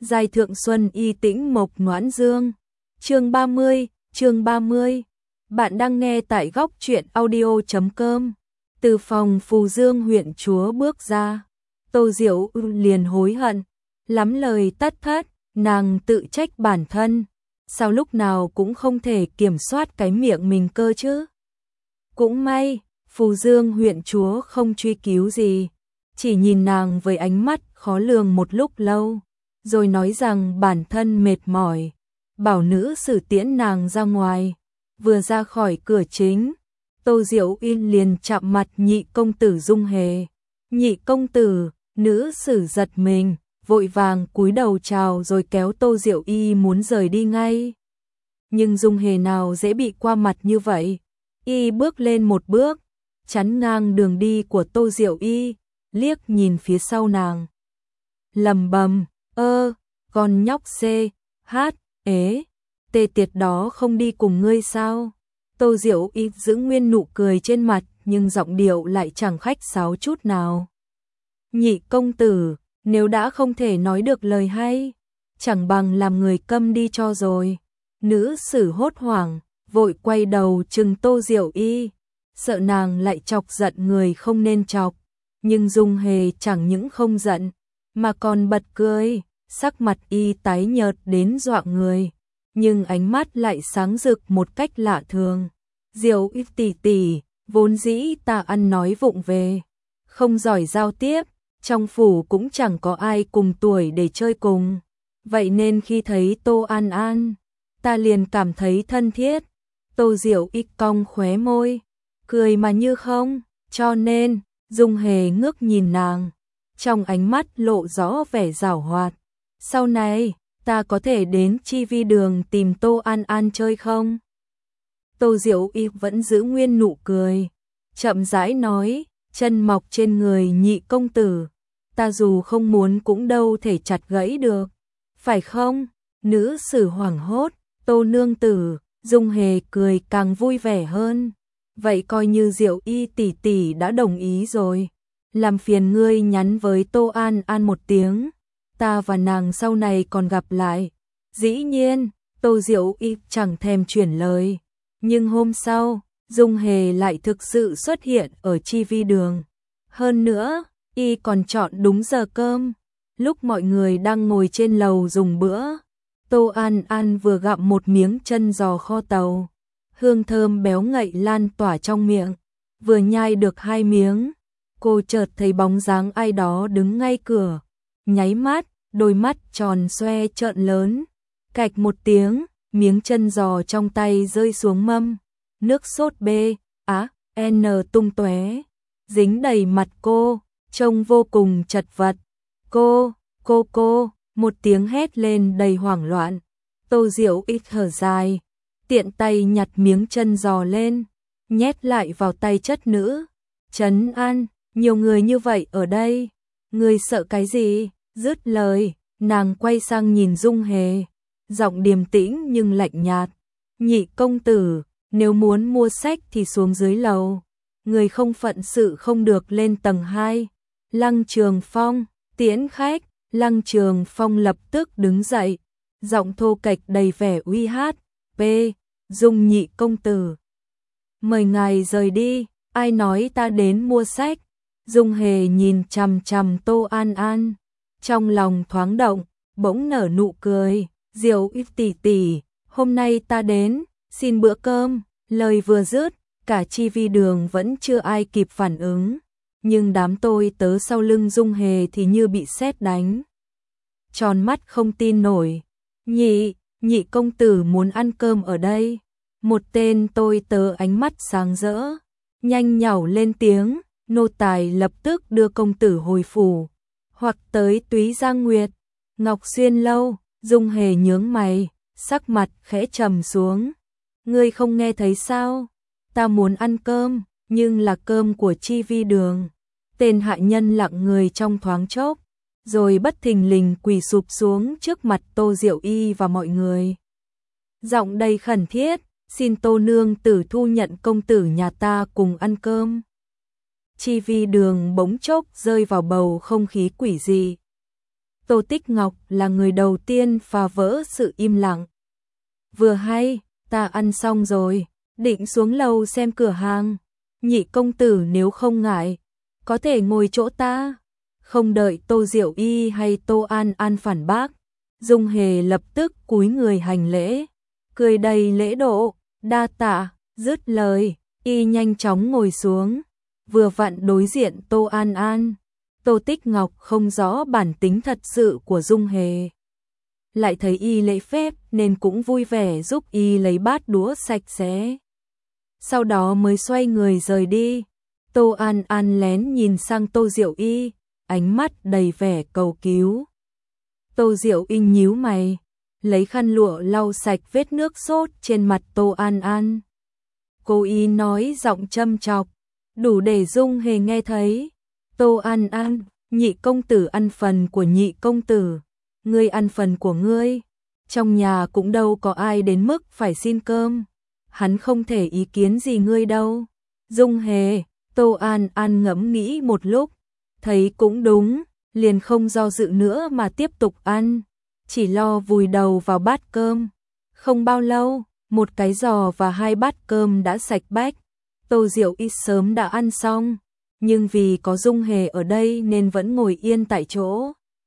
Giai thượng xuân y tĩnh mộc noãn dương. Chương 30. Bạn đang nghe tại góc truyện audio.com. Từ phòng Phù Dương huyện chúa bước ra, Tô Diệu liền hối hận, lắm lời tắt thất, nàng tự trách bản thân, sao lúc nào cũng không thể kiểm soát cái miệng mình cơ chứ. Cũng may, Phù Dương huyện chúa không truy cứu gì, chỉ nhìn nàng với ánh mắt khó lường một lúc lâu, rồi nói rằng bản thân mệt mỏi, bảo nữ sử tiễn nàng ra ngoài. Vừa ra khỏi cửa chính, Tô Diệu Yên liền chạm mặt nhị công tử Dung Hề. Nhị công tử, nữ sử giật mình, vội vàng cúi đầu chào rồi kéo Tô Diệu Y muốn rời đi ngay. Nhưng Dung Hề nào dễ bị qua mặt như vậy, y bước lên một bước, chắn ngang đường đi của Tô Diệu Y, liếc nhìn phía sau nàng. Lầm bầm, con nhóc tê tiệt đó không đi cùng ngươi sao? Tô Diệu Y giữ nguyên nụ cười trên mặt, nhưng giọng điệu lại chẳng khách sáo chút nào. Nhị công tử, nếu đã không thể nói được lời hay, chẳng bằng làm người câm đi cho rồi. Nữ sử hốt hoảng, vội quay đầu trừng Tô Diệu Y, sợ nàng lại chọc giận người không nên chọc. Nhưng Dung Hề chẳng những không giận, mà còn bật cười, sắc mặt y tái nhợt đến dọa người, nhưng ánh mắt lại sáng rực một cách lạ thường. Diệu Y tỷ tỷ, vốn dĩ ta ăn nói vụng về, không giỏi giao tiếp, trong phủ cũng chẳng có ai cùng tuổi để chơi cùng, vậy nên khi thấy Tô An An, ta liền cảm thấy thân thiết. Tô Diệu Y cong khóe môi, cười mà như không, cho nên Dung Hề ngước nhìn nàng, trong ánh mắt lộ rõ vẻ giảo hoạt. Sau này, ta có thể đến Chi Vi đường tìm Tô An An chơi không? Tô Diệu Y vẫn giữ nguyên nụ cười, chậm rãi nói, chân mọc trên người nhị công tử, ta dù không muốn cũng đâu thể chặt gãy được, phải không? Nữ sử hoảng hốt, Tô nương tử. Dung Hề cười càng vui vẻ hơn. Vậy coi như Diệu Y tỷ tỷ đã đồng ý rồi, làm phiền ngươi nhắn với Tô An An một tiếng, ta và nàng sau này còn gặp lại. Dĩ nhiên, Tô Diệu Y chẳng thèm chuyển lời, nhưng hôm sau, Dung Hề lại thực sự xuất hiện ở Chi Vi đường. Hơn nữa, y còn chọn đúng giờ cơm, lúc mọi người đang ngồi trên lầu dùng bữa. Tô An An vừa gặm một miếng chân giò kho tàu, hương thơm béo ngậy lan tỏa trong miệng, vừa nhai được 2 miếng, cô chợt thấy bóng dáng ai đó đứng ngay cửa, nháy mắt, đôi mắt tròn xoe trợn lớn, cạch một tiếng, miếng chân giò trong tay rơi xuống mâm, nước sốt N tung tóe, dính đầy mặt cô, trông vô cùng chật vật. Cô, một tiếng hét lên đầy hoảng loạn. Tô Diệu Y thở dài, tiện tay nhặt miếng chân giò lên, nhét lại vào tay chất nữ. Trấn An, nhiều người như vậy ở đây, ngươi sợ cái gì? Dứt lời, nàng quay sang nhìn Dung Hề, giọng điềm tĩnh nhưng lạnh nhạt. Nhị công tử, nếu muốn mua sách thì xuống dưới lầu, người không phận sự không được lên tầng 2. Lăng Trường Phong, tiễn khách. Lăng Trường Phong lập tức đứng dậy, giọng thô kệch đầy vẻ uy hát. Dung nhị công tử, mời ngài rời đi, ai nói ta đến mua sách? Dung Hề nhìn chằm chằm Tô An An, trong lòng thoáng động, bỗng nở nụ cười. Diệu Y tỷ tỷ, hôm nay ta đến, xin bữa cơm. Lời vừa dứt, cả Chi Vi đường vẫn chưa ai kịp phản ứng, nhưng đám tôi tớ sau lưng Dung Hề thì như bị sét đánh. Tròn mắt không tin nổi. Nhị công tử muốn ăn cơm ở đây. Một tên tôi tớ ánh mắt sáng rỡ, nhanh nhảu lên tiếng, nô tài lập tức đưa công tử hồi phủ, hoặc tới Túy Giang Nguyệt, Ngọc Xuyên lâu. Dung Hề nhướng mày, sắc mặt khẽ trầm xuống. Ngươi không nghe thấy sao? Ta muốn ăn cơm, nhưng là cơm của Chi Vi đường. Tên hạ nhân lặng người trong thoáng chốc, rồi bất thình lình quỳ sụp xuống trước mặt Tô Diệu Y và mọi người. Giọng đầy khẩn thiết, xin Tô nương tử thu nhận công tử nhà ta cùng ăn cơm. Chi Vi đường bỗng chốc rơi vào bầu không khí quỷ dị. Tô Tích Ngọc là người đầu tiên phá vỡ sự im lặng. Vừa hay, ta ăn xong rồi, định xuống lầu xem cửa hàng. Nhị công tử nếu không ngại, có thể ngồi chỗ ta. Không đợi Tô Diệu Y hay Tô An An phản bác, Dung Hề lập tức cúi người hành lễ, cười đầy lễ độ, đa tạ, dứt lời, y nhanh chóng ngồi xuống, vừa vặn đối diện Tô An An. Tô Tích Ngọc không rõ bản tính thật sự của Dung Hề, lại thấy y lễ phép nên cũng vui vẻ giúp y lấy bát đũa sạch sẽ. Sau đó mới xoay người rời đi. Tô An An lén nhìn sang Tô Diệu Y, ánh mắt đầy vẻ cầu cứu. Tô Diệu Y nhíu mày, lấy khăn lụa lau sạch vết nước sốt trên mặt Tô An An. Cô y nói giọng châm chọc, đủ để Dung Hề nghe thấy. Tô An An, nhị công tử ăn phần của nhị công tử, ngươi ăn phần của ngươi. Trong nhà cũng đâu có ai đến mức phải xin cơm, hắn không thể ý kiến gì ngươi đâu. Dung Hề, Tô An An ngẫm nghĩ một lúc, thấy cũng đúng, liền không do dự nữa mà tiếp tục ăn, chỉ lo vùi đầu vào bát cơm. Không bao lâu, một cái giò và 2 bát cơm đã sạch bách. Tô Diệu Y sớm đã ăn xong, nhưng vì có Dung Hề ở đây nên vẫn ngồi yên tại chỗ.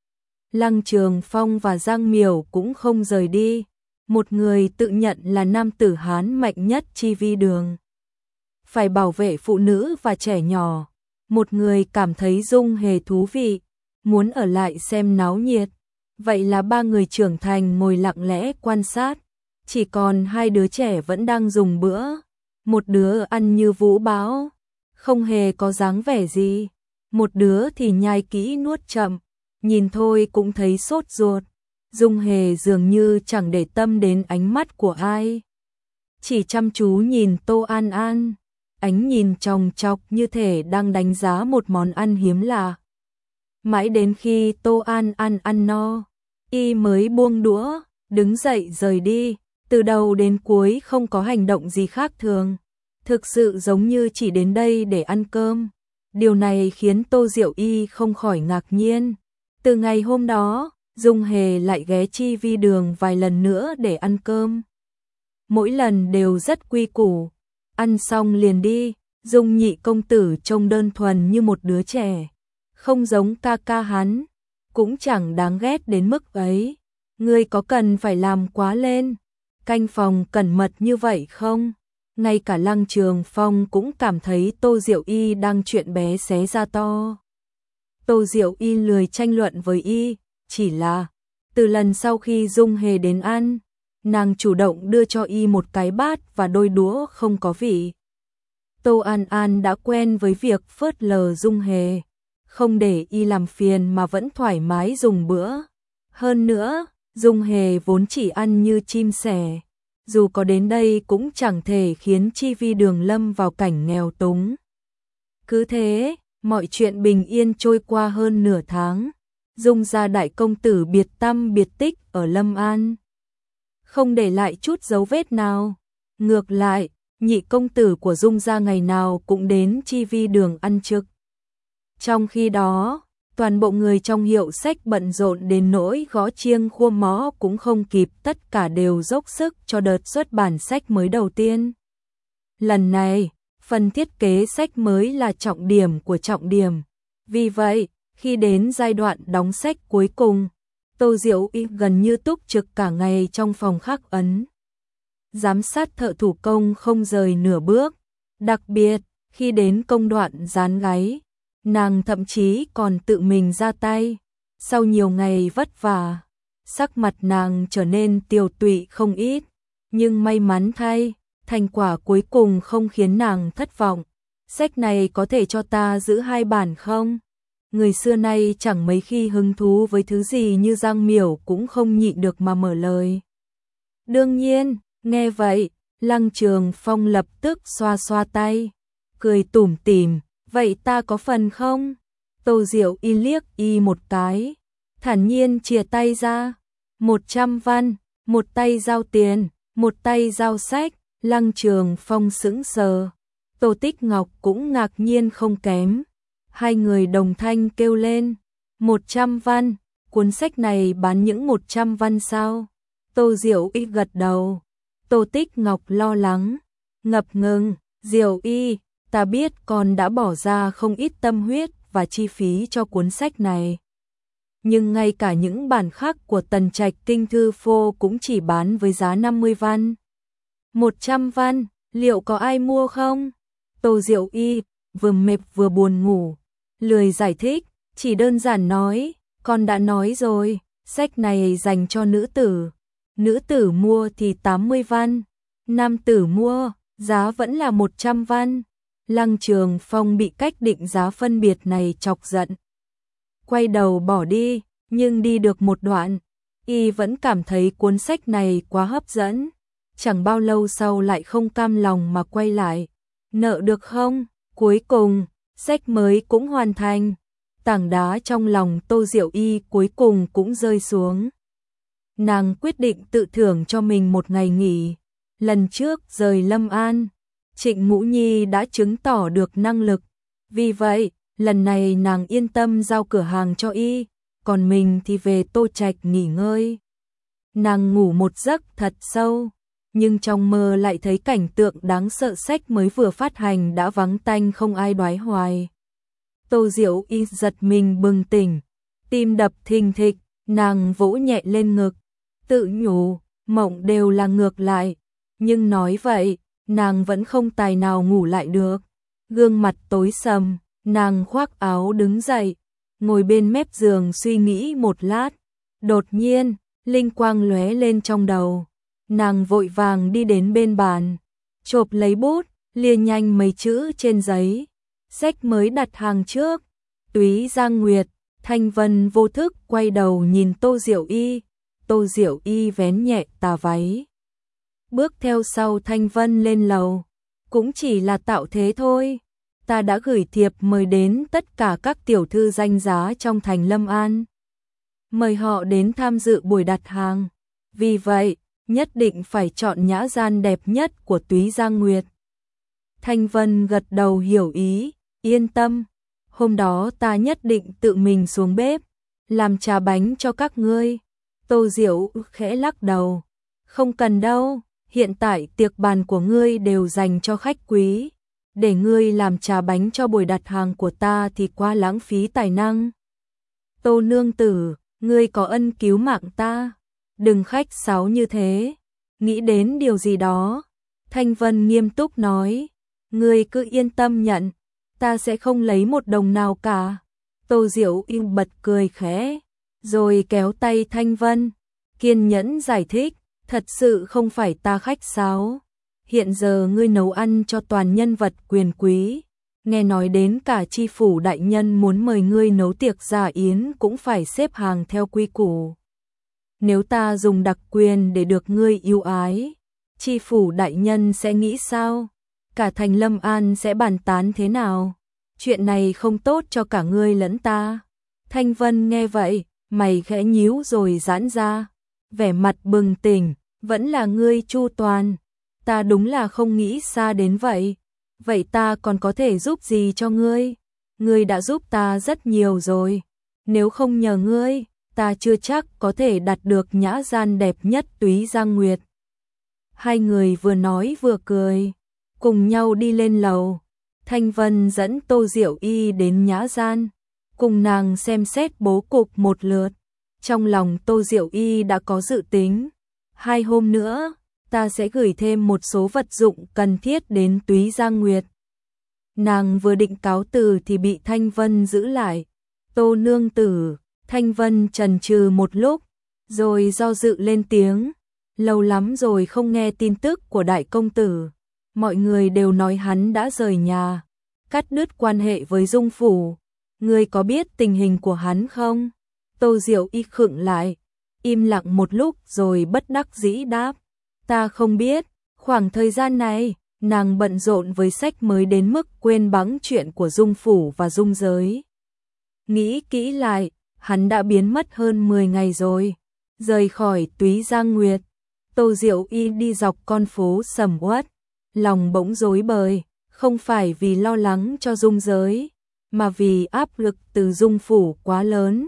Lăng Trường Phong và Giang Miểu cũng không rời đi, một người tự nhận là nam tử Hán mạnh nhất chi vi đường, phải bảo vệ phụ nữ và trẻ nhỏ. Một người cảm thấy Dung Hề thú vị, muốn ở lại xem náo nhiệt. Vậy là 3 người trưởng thành ngồi lặng lẽ quan sát, chỉ còn 2 đứa trẻ vẫn đang dùng bữa. Một đứa ăn như vũ bão, không hề có dáng vẻ gì. Một đứa thì nhai kỹ nuốt chậm, nhìn thôi cũng thấy sốt ruột. Dung Hề dường như chẳng để tâm đến ánh mắt của ai, chỉ chăm chú nhìn Tô An An, ánh nhìn chòng chọc như thể đang đánh giá một món ăn hiếm lạ. Mãi đến khi Tô An An ăn no, y mới buông đũa, đứng dậy rời đi, từ đầu đến cuối không có hành động gì khác thường, thực sự giống như chỉ đến đây để ăn cơm. Điều này khiến Tô Diệu Y không khỏi ngạc nhiên. Từ ngày hôm đó, Dung Hề lại ghé chi vi đường vài lần nữa để ăn cơm. Mỗi lần đều rất quy củ, ăn xong liền đi. Dung nhị công tử trông đơn thuần như một đứa trẻ, không giống ca ca hắn, cũng chẳng đáng ghét đến mức ấy. Ngươi có cần phải làm quá lên, canh phòng cẩn mật như vậy không? Ngay cả Lăng Trường Phong cũng cảm thấy Tô Diệu Y đang chuyện bé xé ra to. Tô Diệu Y lười tranh luận với y, chỉ là từ lần sau khi Dung Hề đến ăn, nàng chủ động đưa cho y một cái bát và đôi đũa không có vị. Tô An An đã quen với việc phớt lờ Dung Hề, không để y làm phiền mà vẫn thoải mái dùng bữa. Hơn nữa, Dung Hề vốn chỉ ăn như chim sẻ, dù có đến đây cũng chẳng thể khiến chi vi đường lâm vào cảnh nghèo túng. Cứ thế, mọi chuyện bình yên trôi qua hơn nửa tháng. Dung gia đại công tử biệt tăm biệt tích ở Lâm An, không để lại chút dấu vết nào. Ngược lại, nhị công tử của Dung gia ngày nào cũng đến chi vi đường ăn trực. Trong khi đó, toàn bộ người trong hiệu sách bận rộn đến nỗi gõ chiêng khua mõ cũng không kịp, tất cả đều dốc sức cho đợt xuất bản sách mới đầu tiên. Lần này, phần thiết kế sách mới là trọng điểm của trọng điểm. Vì vậy, khi đến giai đoạn đóng sách cuối cùng, Tô Diệu Y gần như túc trực cả ngày trong phòng khắc ấn, giám sát thợ thủ công không rời nửa bước. Đặc biệt, khi đến công đoạn dán gáy, nàng thậm chí còn tự mình ra tay. Sau nhiều ngày vất vả, sắc mặt nàng trở nên tiều tụy không ít, nhưng may mắn thay, thành quả cuối cùng không khiến nàng thất vọng. Sách này có thể cho ta giữ 2 bản không? Người xưa nay chẳng mấy khi hứng thú với thứ gì như Giang Miểu cũng không nhịn được mà mở lời. Đương nhiên, nghe vậy, Lăng Trường Phong lập tức xoa xoa tay, cười tủm tỉm, vậy ta có phần không? Tô Diệu Y liếc y một cái, thản nhiên chìa tay ra, 100 văn, một tay giao tiền, một tay giao sách. Lăng Trường Phong sững sờ, Tô Tích Ngọc cũng ngạc nhiên không kém. Hai người đồng thanh kêu lên, 100 văn, cuốn sách này bán những 100 văn sao? Tô Diệu Y gật đầu. Tô Tích Ngọc lo lắng, ngập ngừng, Diệu Y, ta biết con đã bỏ ra không ít tâm huyết và chi phí cho cuốn sách này. Nhưng ngay cả những bản khác của Tần Trạch Kinh Thư Phô cũng chỉ bán với giá 50 văn. 100 văn, liệu có ai mua không? Tô Diệu Y vừa mệt vừa buồn ngủ, lười giải thích, chỉ đơn giản nói, con đã nói rồi, sách này dành cho nữ tử. Nữ tử mua thì 80 văn, nam tử mua, giá vẫn là 100 văn. Lăng Trường Phong bị cách định giá phân biệt này chọc giận. Quay đầu bỏ đi, nhưng đi được một đoạn, y vẫn cảm thấy cuốn sách này quá hấp dẫn. Chẳng bao lâu sau lại không cam lòng mà quay lại. Nợ được không? Cuối cùng, sách mới cũng hoàn thành. Tảng đá trong lòng Tô Diệu Y cuối cùng cũng rơi xuống. Nàng quyết định tự thưởng cho mình một ngày nghỉ. Lần trước rời Lâm An, Trịnh Ngũ Nhi đã chứng tỏ được năng lực. Vì vậy, lần này nàng yên tâm giao cửa hàng cho y, còn mình thì về Tô Trạch nghỉ ngơi. Nàng ngủ một giấc thật sâu, nhưng trong mơ lại thấy cảnh tượng đáng sợ, sách mới vừa phát hành đã vắng tanh không ai đoái hoài. Tô Diệu Y giật mình bừng tỉnh, tim đập thình thịch, nàng vỗ nhẹ lên ngực, tự nhủ, mộng đều là ngược lại, nhưng nói vậy, nàng vẫn không tài nào ngủ lại được. Gương mặt tối sầm, nàng khoác áo đứng dậy, ngồi bên mép giường suy nghĩ một lát, đột nhiên, linh quang lóe lên trong đầu. Nàng vội vàng đi đến bên bàn, chộp lấy bút, lia nhanh mấy chữ trên giấy. Sách mới đặt hàng trước, Túy Giang Nguyệt. Thanh Vân vô thức quay đầu nhìn Tô Diệu Y. Tô Diệu Y vén nhẹ tà váy, bước theo sau Thanh Vân lên lầu. Cũng chỉ là tạo thế thôi. Ta đã gửi thiệp mời đến tất cả các tiểu thư danh giá trong thành Lâm An, mời họ đến tham dự buổi đặt hàng. Vì vậy, nhất định phải chọn nhã gian đẹp nhất của Túy Giang Nguyệt. Thanh Vân gật đầu hiểu ý, yên tâm, hôm đó ta nhất định tự mình xuống bếp, làm trà bánh cho các ngươi. Tô Diệu khẽ lắc đầu, không cần đâu, hiện tại tiệc bàn của ngươi đều dành cho khách quý. Để ngươi làm trà bánh cho buổi đặt hàng của ta thì quá lãng phí tài năng. Tô nương tử, ngươi có ân cứu mạng ta, đừng khách sáo như thế, nghĩ đến điều gì đó. Thanh Vân nghiêm túc nói, ngươi cứ yên tâm nhận, ta sẽ không lấy một đồng nào cả. Tô Diệu Y bật cười khẽ, rồi kéo tay Thanh Vân, kiên nhẫn giải thích, thật sự không phải ta khách sáo. Hiện giờ ngươi nấu ăn cho toàn nhân vật quyền quý, nghe nói đến cả tri phủ đại nhân muốn mời ngươi nấu tiệc gia yến cũng phải xếp hàng theo quy củ. Nếu ta dùng đặc quyền để được ngươi yêu ái, tri phủ đại nhân sẽ nghĩ sao? Cả thành Lâm An sẽ bàn tán thế nào? Chuyện này không tốt cho cả ngươi lẫn ta. Thanh Vân nghe vậy, mày khẽ nhíu rồi giãn ra, vẻ mặt bừng tỉnh, vẫn là ngươi chu toàn. Ta đúng là không nghĩ xa đến vậy. Vậy ta còn có thể giúp gì cho ngươi? Ngươi đã giúp ta rất nhiều rồi. Nếu không nhờ ngươi, ta chưa chắc có thể đạt được nhã gian đẹp nhất Túy Giang Nguyệt. Hai người vừa nói vừa cười, cùng nhau đi lên lầu. Thanh Vân dẫn Tô Diệu Y đến nhã gian, cùng nàng xem xét bố cục một lượt. Trong lòng Tô Diệu Y đã có dự tính, 2 hôm nữa, ta sẽ gửi thêm một số vật dụng cần thiết đến Túy Giang Nguyệt. Nàng vừa định cáo từ thì bị Thanh Vân giữ lại. Tô nương tử, Thanh Vân chần chừ một lúc, rồi do dự lên tiếng. Lâu lắm rồi không nghe tin tức của đại công tử. Mọi người đều nói hắn đã rời nhà, cắt đứt quan hệ với Dung phủ. Ngươi có biết tình hình của hắn không? Tô Diệu Y khựng lại, im lặng một lúc rồi bất đắc dĩ đáp. Ta không biết, khoảng thời gian này, nàng bận rộn với sách mới đến mức quên bẵng chuyện của Dung phủ và Dung giới. Nghĩ kỹ lại, hắn đã biến mất hơn 10 ngày rồi. Rời khỏi Túy Giang Nguyệt, Tô Diệu Y đi dọc con phố sầm uất, lòng bỗng rối bời, không phải vì lo lắng cho Dung giới, mà vì áp lực từ Dung phủ quá lớn.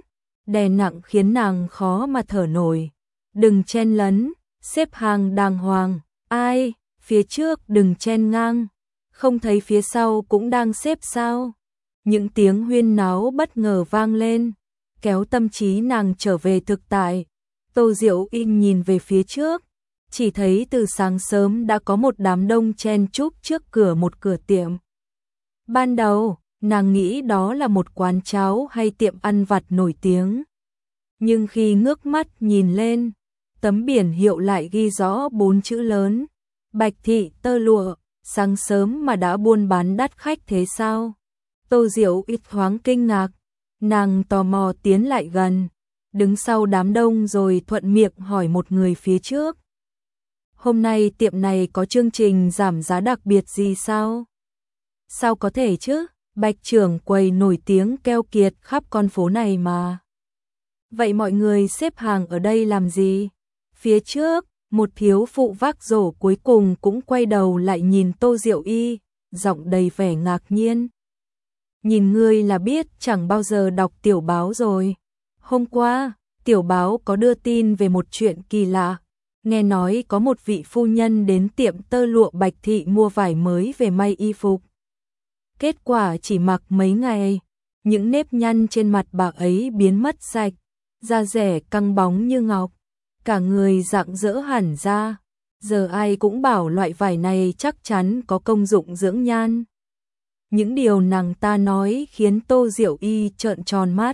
đè nặng khiến nàng khó mà thở nổi. Đừng chen lấn, xếp hàng đàng hoàng, ai, phía trước đừng chen ngang, không thấy phía sau cũng đang xếp sao? Những tiếng huyên náo bất ngờ vang lên, kéo tâm trí nàng trở về thực tại. Tô Diệu Inh nhìn về phía trước, chỉ thấy từ sáng sớm đã có một đám đông chen chúc trước cửa một cửa tiệm. Ban đầu, nàng nghĩ đó là một quán cháo hay tiệm ăn vặt nổi tiếng. Nhưng khi ngước mắt nhìn lên, tấm biển hiệu lại ghi rõ 4 chữ lớn: Bạch Thị Tơ Lụa. Sáng sớm mà đã buôn bán đắt khách thế sao? Tô Diệu ít thoáng kinh ngạc, nàng tò mò tiến lại gần, đứng sau đám đông rồi thuận miệng hỏi một người phía trước. Hôm nay tiệm này có chương trình giảm giá đặc biệt gì sao? Sao có thể chứ, Bạch trưởng quầy nổi tiếng keo kiệt khắp con phố này mà. Vậy mọi người xếp hàng ở đây làm gì? Phía trước, một thiếu phụ vác rổ cuối cùng cũng quay đầu lại nhìn Tô Diệu Y, giọng đầy vẻ ngạc nhiên. Nhìn ngươi là biết chẳng bao giờ đọc tiểu báo rồi. Hôm qua, tiểu báo có đưa tin về một chuyện kỳ lạ. Nghe nói có một vị phu nhân đến tiệm tơ lụa Bạch Thị mua vải mới về may y phục. Kết quả chỉ mặc mấy ngày, những nếp nhăn trên mặt bà ấy biến mất sạch, da dẻ căng bóng như ngọc, cả người rạng rỡ hẳn ra. Giờ ai cũng bảo loại vải này chắc chắn có công dụng dưỡng nhan. Những điều nàng ta nói khiến Tô Diệu Y trợn tròn mắt.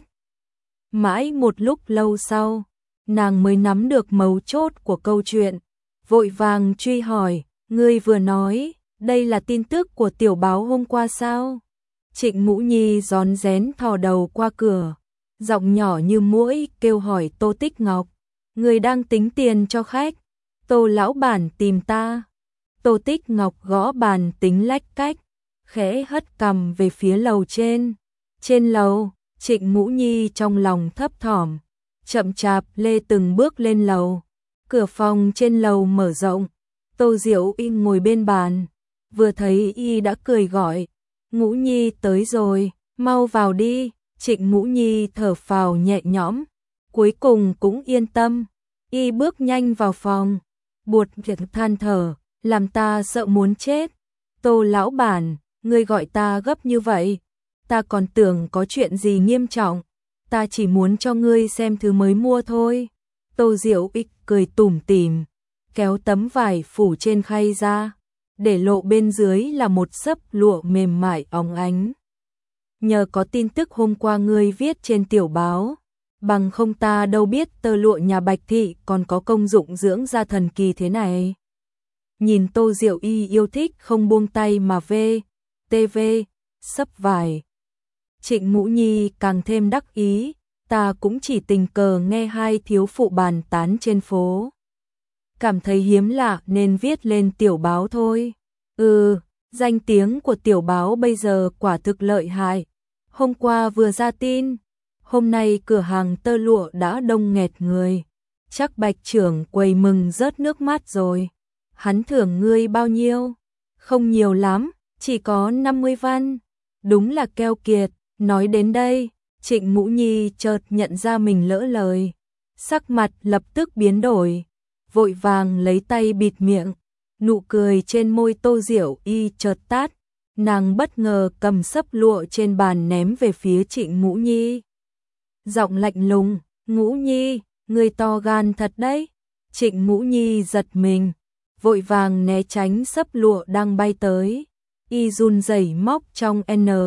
Mãi một lúc lâu sau, nàng mới nắm được mấu chốt của câu chuyện, vội vàng truy hỏi, ngươi vừa nói, đây là tin tức của tiểu báo hôm qua sao? Trịnh Ngũ Nhi rón rén thò đầu qua cửa, giọng nhỏ như muỗi kêu hỏi Tô Tích Ngọc, người đang tính tiền cho khách, Tô lão bản tìm ta. Tô Tích Ngọc gõ bàn tính lách cách, khẽ hất cằm về phía lầu trên. Trên lầu, Trịnh Ngũ Nhi trong lòng thấp thỏm, chậm chạp lê từng bước lên lầu. Cửa phòng trên lầu mở rộng, Tô Diệu Y ngồi bên bàn, vừa thấy y đã cười gọi, Ngũ Nhi tới rồi, mau vào đi. Trịnh Ngũ Nhi thở phào nhẹ nhõm, cuối cùng cũng yên tâm. Y bước nhanh vào phòng, buột miệng than thở, làm ta sợ muốn chết. Tô lão bản, ngươi gọi ta gấp như vậy, ta còn tưởng có chuyện gì nghiêm trọng, ta chỉ muốn cho ngươi xem thứ mới mua thôi. Tô Diệu Ích cười tủm tỉm, kéo tấm vải phủ trên khay ra, để lộ bên dưới là một xấp lụa mềm mại óng ánh. Nhờ có tin tức hôm qua ngươi viết trên tiểu báo, bằng không ta đâu biết tơ lụa nhà Bạch Thị còn có công dụng dưỡng da thần kỳ thế này. Nhìn Tô Diệu Y yêu thích không buông tay mà sấp vải. Trịnh Ngũ Nhi càng thêm đắc ý, ta cũng chỉ tình cờ nghe hai thiếu phụ bàn tán trên phố. Cảm thấy hiếm lạ nên viết lên tiểu báo thôi. Danh tiếng của tiểu báo bây giờ quả thực lợi hại. Hôm qua vừa ra tin, hôm nay cửa hàng tơ lụa đã đông nghẹt người. Chắc Bạch trưởng quầy mừng rớt nước mắt rồi. Hắn thưởng ngươi bao nhiêu? Không nhiều lắm, chỉ có 50 văn. Đúng là keo kiệt. Nói đến đây, Trịnh Ngũ Nhi chợt nhận ra mình lỡ lời. Sắc mặt lập tức biến đổi, vội vàng lấy tay bịt miệng. Nụ cười trên môi Tô Diệu Y chợt tắt. Nàng bất ngờ cầm xấp lụa trên bàn ném về phía Trịnh Ngũ Nhi. Giọng lạnh lùng, Ngũ Nhi, ngươi to gan thật đấy. Trịnh Ngũ Nhi giật mình, vội vàng né tránh xấp lụa đang bay tới. Y run rẩy móc trong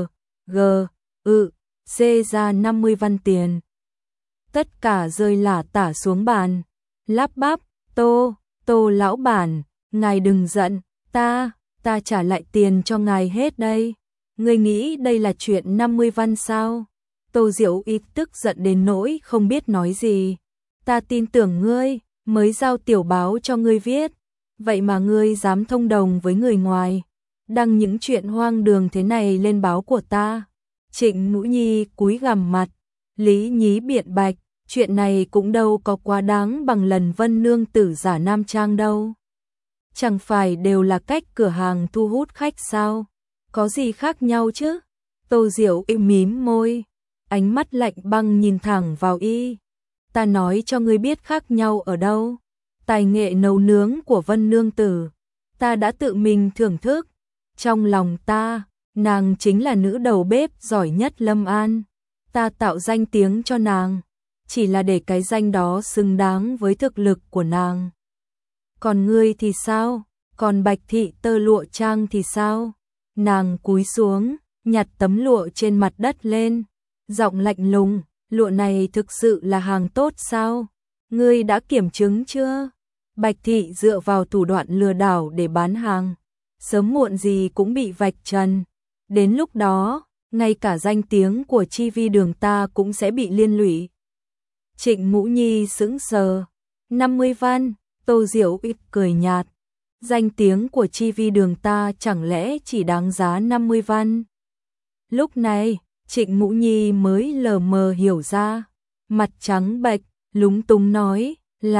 C ra 50 văn tiền. Tất cả rơi lả tả xuống bàn, lắp bắp, Tô lão bản, ngài đừng giận, ta trả lại tiền cho ngài hết đây. Ngươi nghĩ đây là chuyện 50 văn sao? Tô Diệu Y tức giận đến nỗi không biết nói gì. Ta tin tưởng ngươi, mới giao tiểu báo cho ngươi viết. Vậy mà ngươi dám thông đồng với người ngoài, đăng những chuyện hoang đường thế này lên báo của ta. Trịnh Ngũ Nhi cúi gằm mặt, lý nhí biện bạch, chuyện này cũng đâu có quá đáng bằng lần Vân nương tử giả nam trang đâu. Chẳng phải đều là cách cửa hàng thu hút khách sao? Có gì khác nhau chứ? Tô Diệu Y mím môi, ánh mắt lạnh băng nhìn thẳng vào y. Ta nói cho ngươi biết khác nhau ở đâu. Tài nghệ nấu nướng của Vân nương tử, ta đã tự mình thưởng thức. Trong lòng ta, nàng chính là nữ đầu bếp giỏi nhất Lâm An. Ta tạo danh tiếng cho nàng, chỉ là để cái danh đó xứng đáng với thực lực của nàng. Còn ngươi thì sao? Còn Bạch thị Tơ Lụa Trang thì sao? Nàng cúi xuống, nhặt tấm lụa trên mặt đất lên, giọng lạnh lùng, lụa này thực sự là hàng tốt sao? Ngươi đã kiểm chứng chưa? Bạch thị dựa vào thủ đoạn lừa đảo để bán hàng, sớm muộn gì cũng bị vạch trần. Đến lúc đó, ngay cả danh tiếng của Chi Vi Đường ta cũng sẽ bị liên lụy. Trịnh Mũ Nhi sững sờ. 50 văn, Tô Diệu ít cười nhạt. Danh tiếng của Chi Vi Đường ta chẳng lẽ chỉ đáng giá 50 văn? Lúc này, Trịnh Mũ Nhi mới lờ mờ hiểu ra, mặt trắng bệch, lúng túng nói,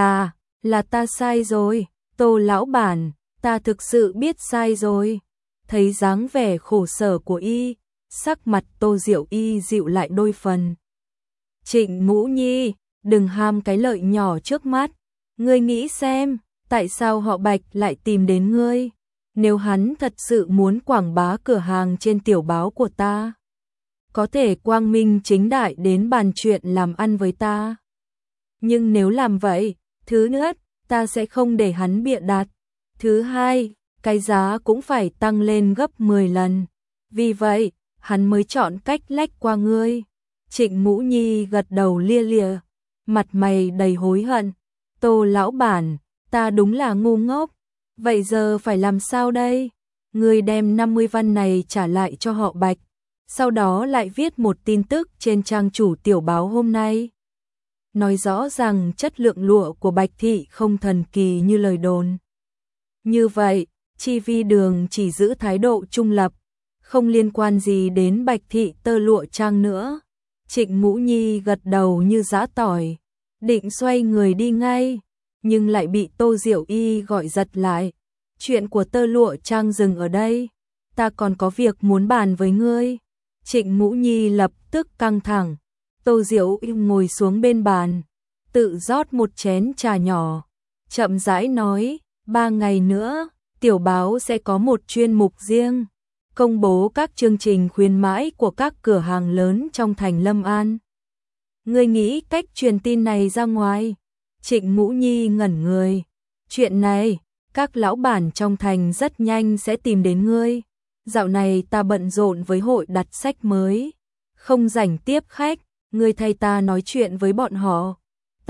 là ta sai rồi, Tô lão bản, ta thực sự biết sai rồi. Thấy dáng vẻ khổ sở của y, sắc mặt Tô Diệu y dịu lại đôi phần. Trịnh Mũ Nhi, đừng ham cái lợi nhỏ trước mắt, ngươi nghĩ xem, tại sao họ Bạch lại tìm đến ngươi? Nếu hắn thật sự muốn quảng bá cửa hàng trên tiểu báo của ta, có thể quang minh chính đại đến bàn chuyện làm ăn với ta. Nhưng nếu làm vậy, thứ nhất, ta sẽ không để hắn bịa đặt. Thứ hai, cái giá cũng phải tăng lên gấp 10 lần. Vì vậy, hắn mới chọn cách lách qua ngươi. Trịnh Mũ Nhi gật đầu lia lịa, mặt mày đầy hối hận. Tô lão bản, ta đúng là ngu ngốc. Vậy giờ phải làm sao đây? Ngươi đem 50 văn này trả lại cho họ Bạch, sau đó lại viết một tin tức trên trang chủ tiểu báo hôm nay, nói rõ rằng chất lượng lụa của Bạch thị không thần kỳ như lời đồn. Như vậy, Chi Vi Đường chỉ giữ thái độ trung lập, không liên quan gì đến Bạch thị Tơ Lụa Trang nữa. Trịnh Mũ Nhi gật đầu như giã tỏi, định xoay người đi ngay, nhưng lại bị Tô Diệu Y gọi giật lại. Chuyện của Tơ Lụa Trang dừng ở đây, ta còn có việc muốn bàn với ngươi. Trịnh Mũ Nhi lập tức căng thẳng. Tô Diệu Y ngồi xuống bên bàn, tự rót một chén trà nhỏ, chậm rãi nói, 3 ngày nữa, tiểu báo sẽ có một chuyên mục riêng, công bố các chương trình khuyến mãi của các cửa hàng lớn trong thành Lâm An. Ngươi nghĩ cách truyền tin này ra ngoài? Trịnh Mũ Nhi ngẩn người. Chuyện này, các lão bản trong thành rất nhanh sẽ tìm đến ngươi. Dạo này ta bận rộn với hội đặt sách mới, không rảnh tiếp khách, ngươi thay ta nói chuyện với bọn họ.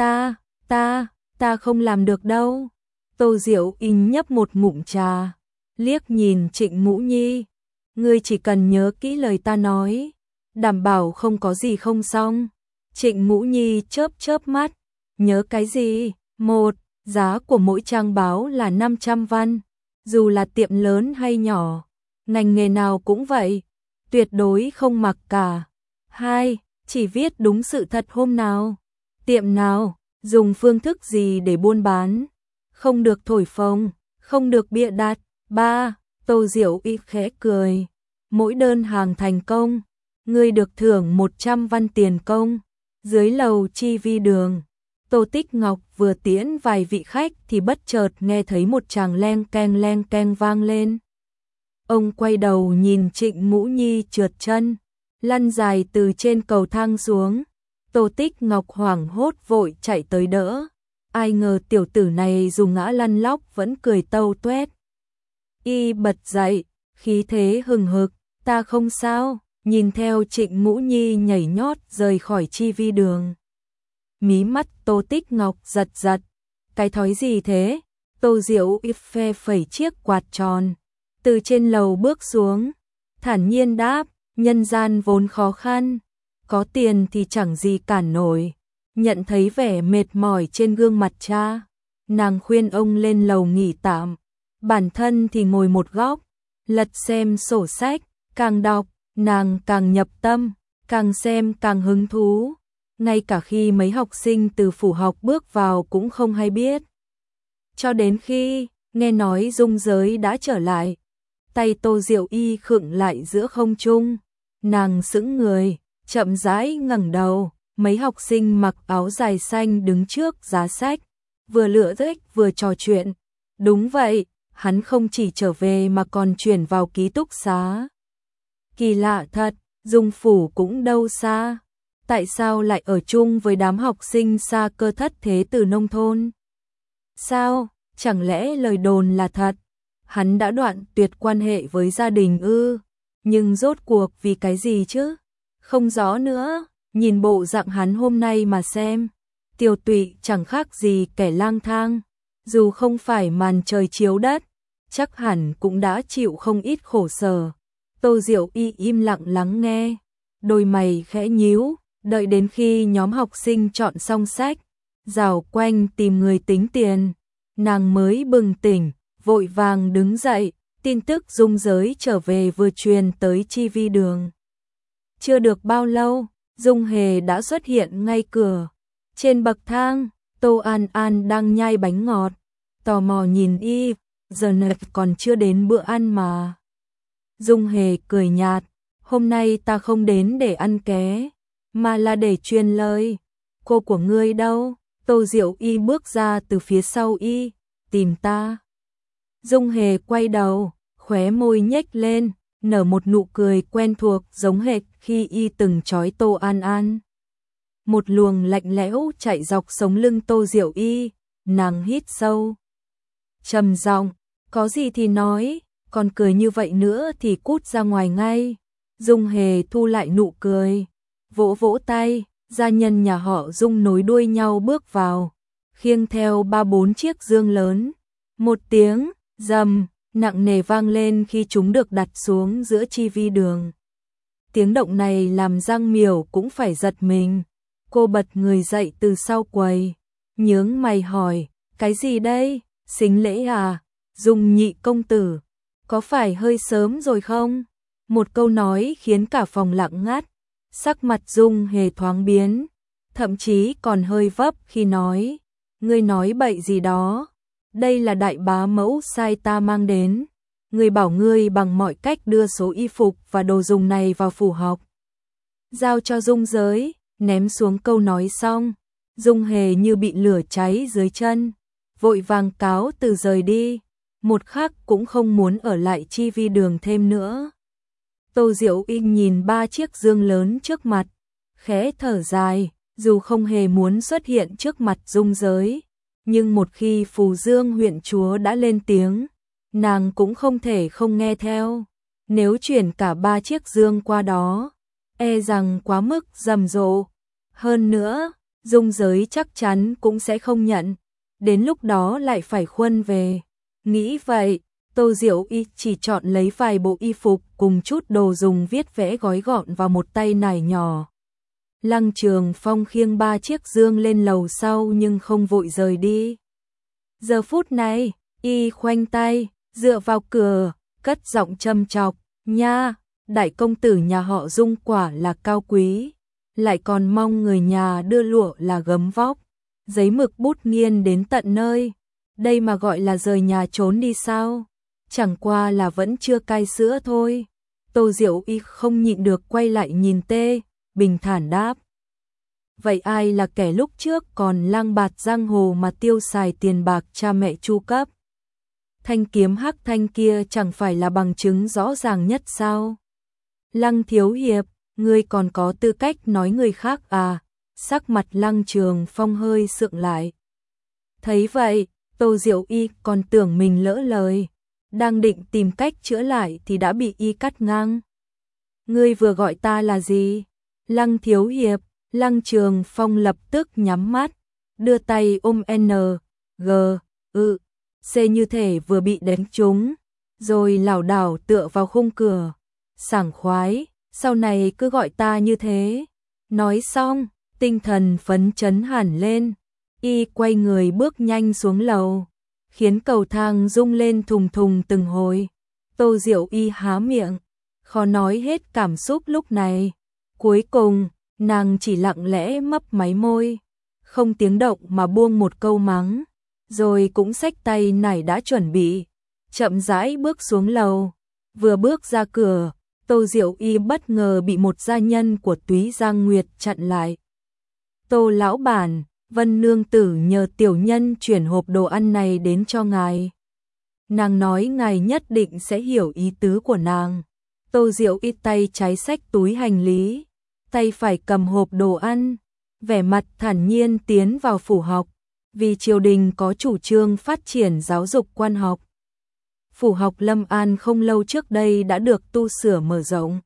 Ta không làm được đâu. Tô Diệu Y nhấp một ngụm trà, liếc nhìn Trịnh Mũ Nhi. Ngươi chỉ cần nhớ kỹ lời ta nói, đảm bảo không có gì không xong. Trịnh Mũ Nhi chớp chớp mắt, nhớ cái gì? Một, giá của mỗi trang báo là 500 văn, dù là tiệm lớn hay nhỏ, ngành nghề nào cũng vậy, tuyệt đối không mặc cả. 2, chỉ viết đúng sự thật hôm nào, tiệm nào, dùng phương thức gì để buôn bán, không được thổi phồng, không được bịa đặt. 3, Tô Diệu Y khẽ cười, mỗi đơn hàng thành công, ngươi được thưởng 100 văn tiền công. Dưới lầu Chi Vi Đường, Tô Tích Ngọc vừa tiễn vài vị khách thì bất chợt nghe thấy một tràng leng keng vang lên. Ông quay đầu nhìn Trịnh Mũ Nhi trượt chân, lăn dài từ trên cầu thang xuống. Tô Tích Ngọc hoảng hốt vội chạy tới đỡ. Ai ngờ tiểu tử này dù ngã lăn lóc vẫn cười tâu tuét. Y bật dậy, khí thế hừng hực, ta không sao, nhìn theo Trịnh Mũ Nhi nhảy nhót rời khỏi Chi Vi Đường. Mí mắt Tô Tích Ngọc giật giật, cái thói gì thế? Tô Diệu Y phe phẩy chiếc quạt tròn, từ trên lầu bước xuống, thản nhiên đáp, nhân gian vốn khó khăn, có tiền thì chẳng gì cản nổi. Nhận thấy vẻ mệt mỏi trên gương mặt cha, nàng khuyên ông lên lầu nghỉ tạm, bản thân thì ngồi một góc, lật xem sổ sách, càng đọc, nàng càng nhập tâm, càng xem càng hứng thú, ngay cả khi mấy học sinh từ phủ học bước vào cũng không hay biết. Cho đến khi nghe nói Dung Giới đã trở lại, tay Tô Diệu Y khựng lại giữa không trung, nàng sững người, chậm rãi ngẩng đầu, mấy học sinh mặc áo dài xanh đứng trước giá sách, vừa lựa thích vừa trò chuyện. Đúng vậy, hắn không chỉ trở về mà còn chuyển vào ký túc xá. Kỳ lạ thật, Dung Phủ cũng đâu xa. Tại sao lại ở chung với đám học sinh xa cơ thất thế từ nông thôn? Sao, chẳng lẽ lời đồn là thật? Hắn đã đoạn tuyệt quan hệ với gia đình ư? Nhưng rốt cuộc vì cái gì chứ? Không rõ nữa, nhìn bộ dạng hắn hôm nay mà xem. Tiêu Tụy chẳng khác gì kẻ lang thang. Dù không phải màn trời chiếu đất, chắc hẳn cũng đã chịu không ít khổ sở. Tô Diệu Y im lặng lắng nghe, đôi mày khẽ nhíu, đợi đến khi nhóm học sinh chọn xong sách, rảo quanh tìm người tính tiền, nàng mới bừng tỉnh, vội vàng đứng dậy, tin tức Dung Giới trở về vừa truyền tới Chi Vi Đường. Chưa được bao lâu, Dung Hề đã xuất hiện ngay cửa. Trên bậc thang, Tô An An đang nhai bánh ngọt, tò mò nhìn y, giờ này còn chưa đến bữa ăn mà. Dung Hề cười nhạt, hôm nay ta không đến để ăn ké, mà là để truyền lời. Cô của ngươi đâu? Tô Diệu Y bước ra từ phía sau y, tìm ta. Dung Hề quay đầu, khóe môi nhếch lên, nở một nụ cười quen thuộc giống hệt khi y từng trói Tô An An. Một luồng lạnh lẽo chạy dọc sống lưng Tô Diệu Y, nàng hít sâu. Trầm giọng, có gì thì nói, còn cười như vậy nữa thì cút ra ngoài ngay. Dung Hề thu lại nụ cười, vỗ vỗ tay, gia nhân nhà họ Dung nối đuôi nhau bước vào, khiêng theo 3-4 chiếc dương lớn. Một tiếng rầm nặng nề vang lên khi chúng được đặt xuống giữa Chi Vi Đường. Tiếng động này làm Giang Miểu cũng phải giật mình. Cô bật người dậy từ sau quầy, nhướng mày hỏi, cái gì đây, sính lễ à? Dung nhị công tử, có phải hơi sớm rồi không? Một câu nói khiến cả phòng lặng ngắt, sắc mặt Dung Hề thoáng biến, thậm chí còn hơi vấp khi nói, ngươi nói bậy gì đó, đây là đại bá mẫu sai ta mang đến, ngươi bảo ngươi bằng mọi cách đưa số y phục và đồ dùng này vào phủ học, giao cho Dung Giới. Ném xuống câu nói xong, Dung Hề như bị lửa cháy dưới chân, vội vàng cáo từ rời đi, một khắc cũng không muốn ở lại Chi Vi Đường thêm nữa. Tô Diệu Y nhìn 3 chiếc dương lớn trước mặt, khẽ thở dài, dù không hề muốn xuất hiện trước mặt Dung Giới, nhưng một khi Phù Dương huyện chúa đã lên tiếng, nàng cũng không thể không nghe theo. Nếu chuyển cả 3 chiếc dương qua đó, e rằng quá mức rầm rộ. Hơn nữa, Dung Giới chắc chắn cũng sẽ không nhận, đến lúc đó lại phải khuân về. Nghĩ vậy, Tô Diệu Y chỉ chọn lấy vài bộ y phục cùng chút đồ dùng viết vẽ gói gọn vào một tay nải nhỏ. Lăng Trường Phong khiêng 3 chiếc dương lên lầu sau nhưng không vội rời đi. Giờ phút này, y khoanh tay, dựa vào cửa, cất giọng châm chọc, nha, đại công tử nhà họ Dung quả là cao quý, lại còn mong người nhà đưa lụa là gấm vóc, giấy mực bút nghiên đến tận nơi, đây mà gọi là rời nhà trốn đi sao? Chẳng qua là vẫn chưa cai sữa thôi. Tô Diệu Y không nhịn được quay lại nhìn Tê, bình thản đáp. Vậy ai là kẻ lúc trước còn lang bạt giang hồ mà tiêu xài tiền bạc cha mẹ chu cấp? Thanh kiếm hắc thanh kia chẳng phải là bằng chứng rõ ràng nhất sao? Lăng thiếu hiệp, ngươi còn có tư cách nói người khác à? Sắc mặt Lăng Trường Phong hơi sượng lại. Thấy vậy, Tô Diệu Y còn tưởng mình lỡ lời, đang định tìm cách chữa lại thì đã bị y cắt ngang. Ngươi vừa gọi ta là gì? Lăng thiếu hiệp. Lăng Trường Phong lập tức nhắm mắt, đưa tay ôm N, G, C như thể vừa bị đánh trúng, rồi lảo đảo tựa vào khung cửa. Sảng khoái, sau này cứ gọi ta như thế. Nói xong, tinh thần phấn chấn hẳn lên, y quay người bước nhanh xuống lầu, khiến cầu thang rung lên thùng thùng từng hồi. Tô Diệu Y há miệng, khó nói hết cảm xúc lúc này. Cuối cùng, nàng chỉ lặng lẽ mấp máy môi, không tiếng động mà buông một câu mắng, rồi cũng xách tay nải đã chuẩn bị, chậm rãi bước xuống lầu. Vừa bước ra cửa, Tô Diệu Y bất ngờ bị một gia nhân của Túy Giang Nguyệt chặn lại. Tô lão bản, Vân nương tử nhờ tiểu nhân chuyển hộp đồ ăn này đến cho ngài. Nàng nói ngài nhất định sẽ hiểu ý tứ của nàng. Tô Diệu Y tay trái xách túi hành lý, tay phải cầm hộp đồ ăn, vẻ mặt thản nhiên tiến vào phủ học, vì triều đình có chủ trương phát triển giáo dục quan học. Phủ học Lâm An không lâu trước đây đã được tu sửa mở rộng.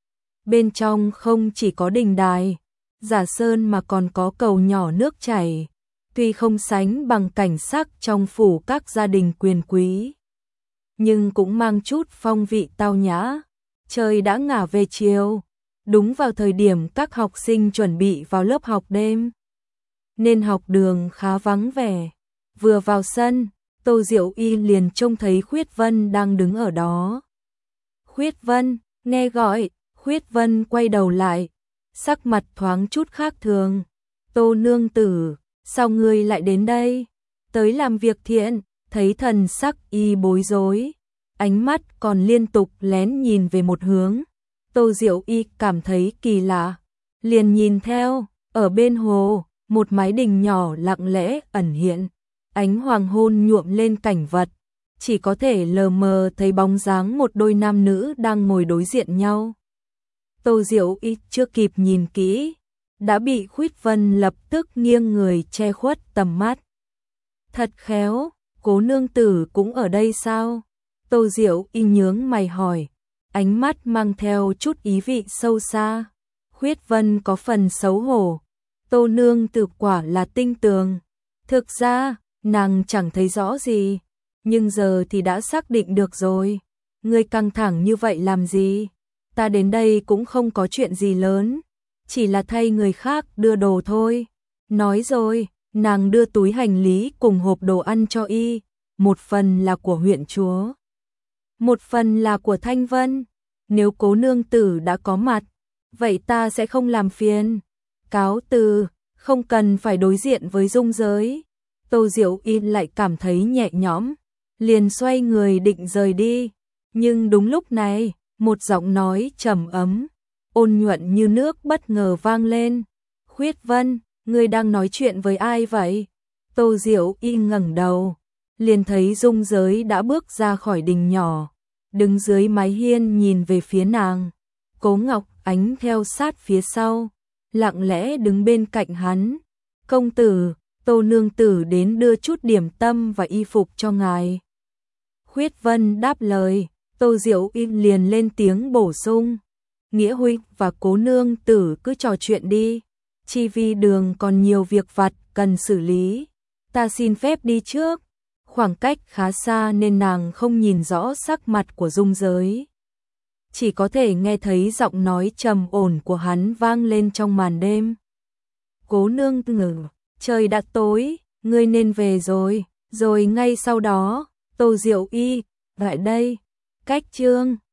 Bên trong không chỉ có đình đài, giả sơn mà còn có cầu nhỏ nước chảy, tuy không sánh bằng cảnh sắc trong phủ các gia đình quyền quý, nhưng cũng mang chút phong vị tao nhã. Trời đã ngả về chiều, đúng vào thời điểm các học sinh chuẩn bị vào lớp học đêm, nên học đường khá vắng vẻ. Vừa vào sân, Tô Diệu Y liền trông thấy Khuyết Vân đang đứng ở đó. Khuyết Vân, nghe gọi, Khuyết Vân quay đầu lại, sắc mặt thoáng chút khác thường. Tô nương tử, sao ngươi lại đến đây? Tới làm việc thiện. Thấy thần sắc y bối rối, ánh mắt còn liên tục lén nhìn về một hướng. Tô Diệu Y cảm thấy kỳ lạ, liền nhìn theo, ở bên hồ, một mái đình nhỏ lặng lẽ ẩn hiện. Ánh hoàng hôn nhuộm lên cảnh vật, chỉ có thể lờ mờ thấy bóng dáng một đôi nam nữ đang ngồi đối diện nhau. Tô Diệu Y chưa kịp nhìn kỹ, đã bị Khuyết Vân lập tức nghiêng người che khuất tầm mắt. Thật khéo, Cố nương tử cũng ở đây sao? Tô Diệu Y nhướng mày hỏi, ánh mắt mang theo chút ý vị sâu xa. Khuyết Vân có phần xấu hổ. Tô nương tử quả là tinh tường. Thực ra, nàng chẳng thấy rõ gì, nhưng giờ thì đã xác định được rồi. Ngươi căng thẳng như vậy làm gì? Ta đến đây cũng không có chuyện gì lớn, chỉ là thay người khác đưa đồ thôi. Nói rồi, nàng đưa túi hành lý cùng hộp đồ ăn cho y, một phần là của huyện chúa, một phần là của Thanh Vân. Nếu cố nương tử đã có mặt, vậy ta sẽ không làm phiền. Cáo từ, không cần phải đối diện với dung giới. Tô Diệu Y lại cảm thấy nhẹ nhõm, liền xoay người định rời đi. Nhưng đúng lúc này, một giọng nói trầm ấm, ôn nhuận như nước bất ngờ vang lên. Khuyết Vân, ngươi đang nói chuyện với ai vậy? Tô Diệu Y ngẩng đầu, liền thấy dung giới đã bước ra khỏi đình nhỏ, đứng dưới mái hiên nhìn về phía nàng. Cố Ngọc Ánh theo sát phía sau, lặng lẽ đứng bên cạnh hắn. Công tử, Tô nương tử đến đưa chút điểm tâm và y phục cho ngài. Khuyết Vân đáp lời, Tô Diệu Y liền lên tiếng bổ sung. Nghĩa huynh và cố nương tử cứ trò chuyện đi, chi vi đường còn nhiều việc vặt cần xử lý. Ta xin phép đi trước. Khoảng cách khá xa nên nàng không nhìn rõ sắc mặt của dung giới, chỉ có thể nghe thấy giọng nói trầm ổn của hắn vang lên trong màn đêm. Cố nương tử, trời đã tối, ngươi nên về rồi. Rồi ngay sau đó, Tô Diệu Y lại đây. Cách chương